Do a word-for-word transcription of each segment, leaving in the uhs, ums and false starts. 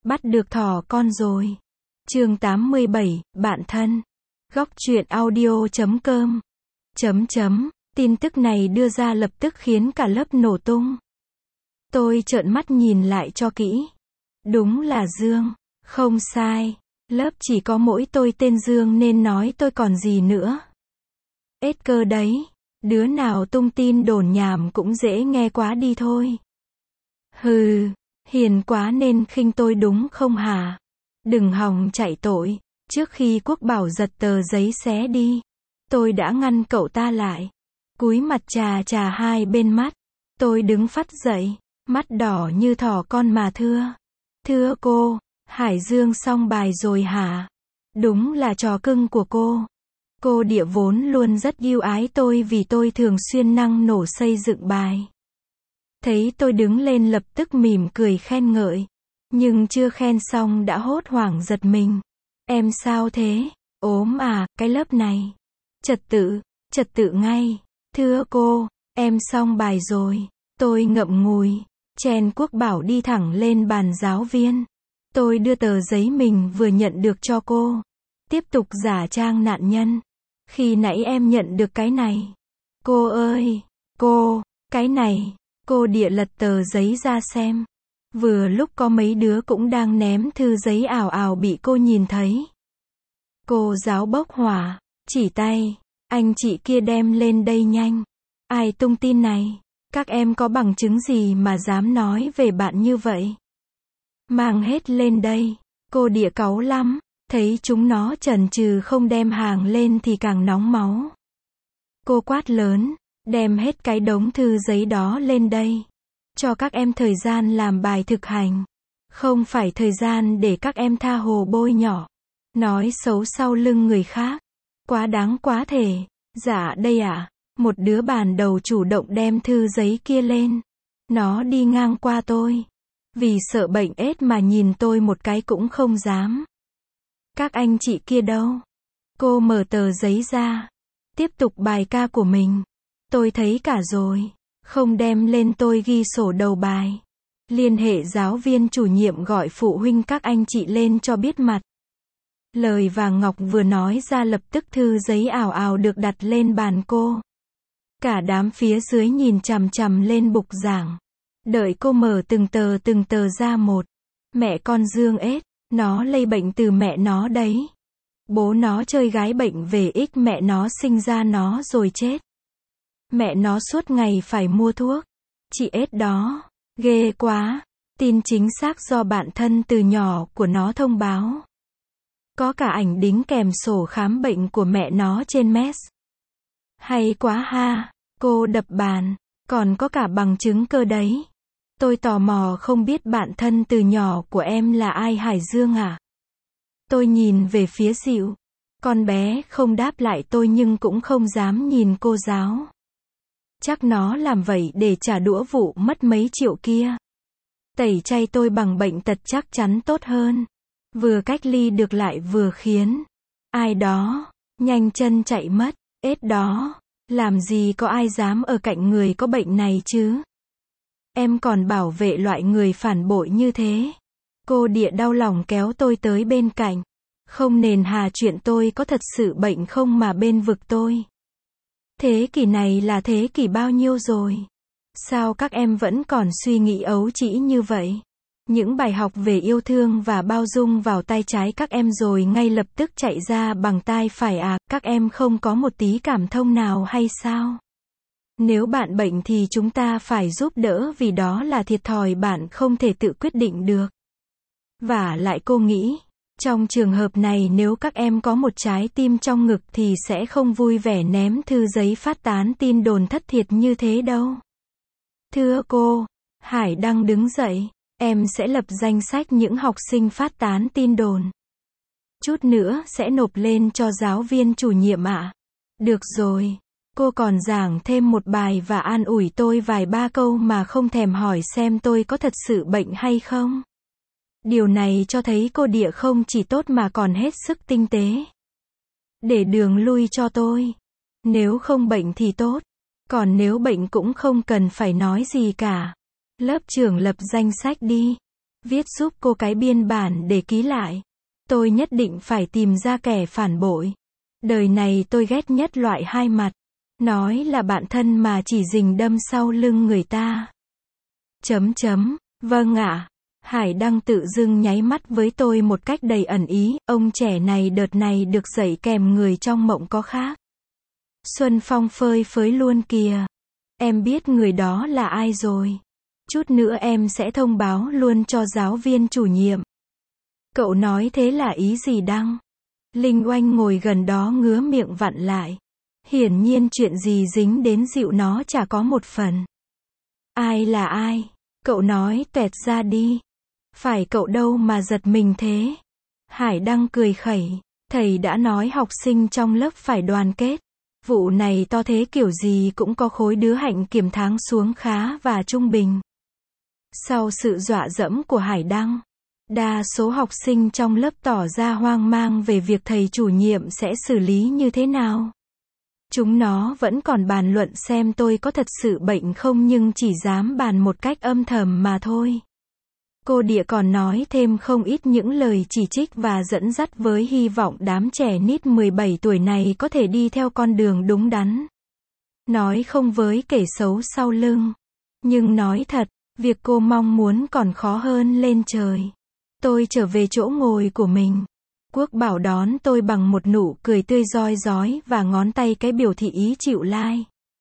Bắt được thỏ con rồi. Chương tám mươi bảy, bạn thân. Góc truyện audio chấm com. Chấm chấm. Tin tức này đưa ra lập tức khiến cả lớp nổ tung. Tôi trợn mắt nhìn lại cho kỹ. Đúng là Dương. Không sai. Lớp chỉ có mỗi tôi tên Dương nên nói tôi còn gì nữa. Ết cơ đấy. Đứa nào tung tin đồn nhảm cũng dễ nghe quá đi thôi. Hừ. Hiền quá nên khinh tôi đúng không hả? Đừng hòng chạy tội. Trước khi Quốc Bảo giật tờ giấy xé đi, tôi đã ngăn cậu ta lại. Cúi mặt chà chà hai bên mắt. Tôi đứng phắt dậy, mắt đỏ như thỏ con mà thưa. Thưa cô, Hải Dương xong bài rồi hả? Đúng là trò cưng của cô. Cô Địa vốn luôn rất yêu ái tôi vì tôi thường xuyên năng nổ xây dựng bài. Thấy tôi đứng lên lập tức mỉm cười khen ngợi. Nhưng chưa khen xong đã hốt hoảng giật mình. Em sao thế? Ốm à, cái lớp này. Trật tự, trật tự ngay. Thưa cô, em xong bài rồi. Tôi ngậm ngùi. Chen Quốc Bảo đi thẳng lên bàn giáo viên. Tôi đưa tờ giấy mình vừa nhận được cho cô. Tiếp tục giả trang nạn nhân. Khi nãy em nhận được cái này. Cô ơi, cô, cái này. Cô Địa lật tờ giấy ra xem. Vừa lúc có mấy đứa cũng đang ném thư giấy ảo ảo bị cô nhìn thấy. Cô giáo bốc hỏa, chỉ tay. Anh chị kia đem lên đây nhanh. Ai tung tin này? Các em có bằng chứng gì mà dám nói về bạn như vậy? Mang hết lên đây. Cô Địa cáu lắm. Thấy chúng nó chần chừ không đem hàng lên thì càng nóng máu. Cô quát lớn. Đem hết cái đống thư giấy đó lên đây. Cho các em thời gian làm bài thực hành. Không phải thời gian để các em tha hồ bôi nhỏ. Nói xấu sau lưng người khác. Quá đáng quá thể. Dạ đây ạ. À, một đứa bàn đầu chủ động đem thư giấy kia lên. Nó đi ngang qua tôi. Vì sợ bệnh ết mà nhìn tôi một cái cũng không dám. Các anh chị kia đâu? Cô mở tờ giấy ra. Tiếp tục bài ca của mình. Tôi thấy cả rồi. Không đem lên tôi ghi sổ đầu bài. Liên hệ giáo viên chủ nhiệm gọi phụ huynh các anh chị lên cho biết mặt. Lời vàng ngọc vừa nói ra lập tức thư giấy ảo ảo được đặt lên bàn cô. Cả đám phía dưới nhìn chằm chằm lên bục giảng. Đợi cô mở từng tờ từng tờ ra một. Mẹ con Dương ết, nó lây bệnh từ mẹ nó đấy. Bố nó chơi gái bệnh về ích mẹ nó sinh ra nó rồi chết. Mẹ nó suốt ngày phải mua thuốc. Chị ết đó, ghê quá. Tin chính xác do bạn thân từ nhỏ của nó thông báo. Có cả ảnh đính kèm sổ khám bệnh của mẹ nó trên mess. Hay quá ha, cô đập bàn, còn có cả bằng chứng cơ đấy. Tôi tò mò không biết bạn thân từ nhỏ của em là ai Hải Dương à? Tôi nhìn về phía Dịu. Con bé không đáp lại tôi nhưng cũng không dám nhìn cô giáo. Chắc nó làm vậy để trả đũa vụ mất mấy triệu kia. Tẩy chay tôi bằng bệnh tật chắc chắn tốt hơn. Vừa cách ly được lại vừa khiến ai đó nhanh chân chạy mất. Ết đó, làm gì có ai dám ở cạnh người có bệnh này chứ? Em còn bảo vệ loại người phản bội như thế. Cô Địa đau lòng kéo tôi tới bên cạnh. Không nền hà chuyện tôi có thật sự bệnh không mà bên vực tôi. Thế kỷ này là thế kỷ bao nhiêu rồi? Sao các em vẫn còn suy nghĩ ấu trĩ như vậy? Những bài học về yêu thương và bao dung vào tay trái các em rồi ngay lập tức chạy ra bằng tai phải à? Các em không có một tí cảm thông nào hay sao? Nếu bạn bệnh thì chúng ta phải giúp đỡ vì đó là thiệt thòi bạn không thể tự quyết định được. Vả lại cô nghĩ, trong trường hợp này nếu các em có một trái tim trong ngực thì sẽ không vui vẻ ném thư giấy phát tán tin đồn thất thiệt như thế đâu. Thưa cô, Hải Đăng đứng dậy, em sẽ lập danh sách những học sinh phát tán tin đồn. Chút nữa sẽ nộp lên cho giáo viên chủ nhiệm ạ. À? Được rồi. Cô còn giảng thêm một bài và an ủi tôi vài ba câu mà không thèm hỏi xem tôi có thật sự bệnh hay không. Điều này cho thấy cô Địa không chỉ tốt mà còn hết sức tinh tế. Để đường lui cho tôi. Nếu không bệnh thì tốt. Còn nếu bệnh cũng không cần phải nói gì cả. Lớp trưởng lập danh sách đi. Viết giúp cô cái biên bản để ký lại. Tôi nhất định phải tìm ra kẻ phản bội. Đời này tôi ghét nhất loại hai mặt. Nói là bạn thân mà chỉ rình đâm sau lưng người ta. Chấm chấm, vâng ạ. Hải Đăng tự dưng nháy mắt với tôi một cách đầy ẩn ý, ông trẻ này đợt này được dạy kèm người trong mộng có khác. Xuân Phong phơi phới luôn kìa. Em biết người đó là ai rồi. Chút nữa em sẽ thông báo luôn cho giáo viên chủ nhiệm. Cậu nói thế là ý gì Đăng? Linh Oanh ngồi gần đó ngứa miệng vặn lại. Hiển nhiên chuyện gì dính đến dịu nó chả có một phần. Ai là ai? Cậu nói tuẹt ra đi. Phải cậu đâu mà giật mình thế. Hải Đăng cười khẩy. Thầy đã nói học sinh trong lớp phải đoàn kết. Vụ này to thế kiểu gì cũng có khối đứa hạnh kiểm tháng xuống khá và trung bình. Sau sự dọa dẫm của Hải Đăng, đa số học sinh trong lớp tỏ ra hoang mang về việc thầy chủ nhiệm sẽ xử lý như thế nào. Chúng nó vẫn còn bàn luận xem tôi có thật sự bệnh không nhưng chỉ dám bàn một cách âm thầm mà thôi. Cô Địa còn nói thêm không ít những lời chỉ trích và dẫn dắt với hy vọng đám trẻ nít mười bảy tuổi này có thể đi theo con đường đúng đắn. Nói không với kẻ xấu sau lưng. Nhưng nói thật, việc cô mong muốn còn khó hơn lên trời. Tôi trở về chỗ ngồi của mình. Quốc Bảo đón tôi bằng một nụ cười tươi rói rói và ngón tay cái biểu thị ý chịu lai.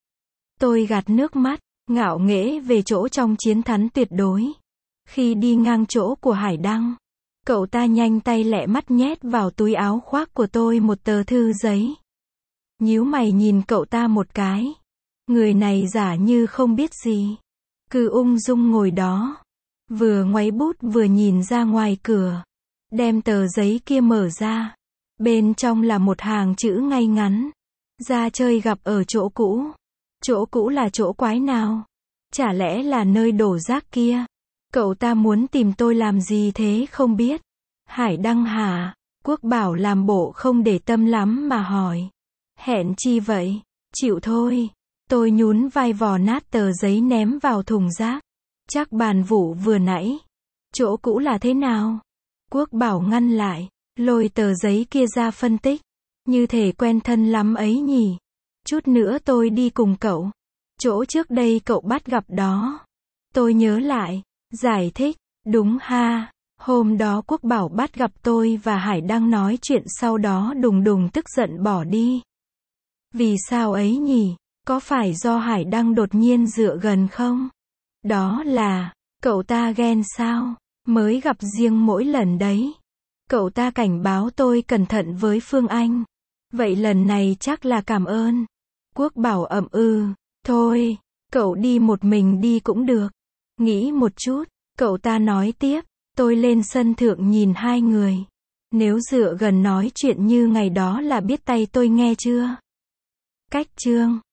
Tôi gạt nước mắt, ngạo nghễ về chỗ trong chiến thắng tuyệt đối. Khi đi ngang chỗ của Hải Đăng, cậu ta nhanh tay lẹ mắt nhét vào túi áo khoác của tôi một tờ thư giấy. Nhíu mày nhìn cậu ta một cái. Người này giả như không biết gì. Cứ ung dung ngồi đó. Vừa ngoáy bút vừa nhìn ra ngoài cửa. Đem tờ giấy kia mở ra. Bên trong là một hàng chữ ngay ngắn. Ra chơi gặp ở chỗ cũ. Chỗ cũ là chỗ quái nào? Chả lẽ là nơi đổ rác kia? Cậu ta muốn tìm tôi làm gì thế không biết. Hải Đăng hả? Quốc Bảo làm bộ không để tâm lắm mà hỏi. Hẹn chi vậy? Chịu thôi. Tôi nhún vai vò nát tờ giấy ném vào thùng rác. Chắc bàn vụ vừa nãy. Chỗ cũ là thế nào? Quốc Bảo ngăn lại. Lôi tờ giấy kia ra phân tích. Như thể quen thân lắm ấy nhỉ. Chút nữa tôi đi cùng cậu. Chỗ trước đây cậu bắt gặp đó. Tôi nhớ lại. Giải thích. Đúng ha. Hôm đó Quốc Bảo bắt gặp tôi và Hải Đăng nói chuyện sau đó đùng đùng tức giận bỏ đi. Vì sao ấy nhỉ? Có phải do Hải Đăng đột nhiên dựa gần không? Đó là, cậu ta ghen sao? Mới gặp riêng mỗi lần đấy. Cậu ta cảnh báo tôi cẩn thận với Phương Anh. Vậy lần này chắc là cảm ơn. Quốc Bảo ậm ừ. Thôi, cậu đi một mình đi cũng được. Nghĩ một chút, cậu ta nói tiếp. Tôi lên sân thượng nhìn hai người. Nếu dựa gần nói chuyện như ngày đó là biết tay tôi nghe chưa? Cách chương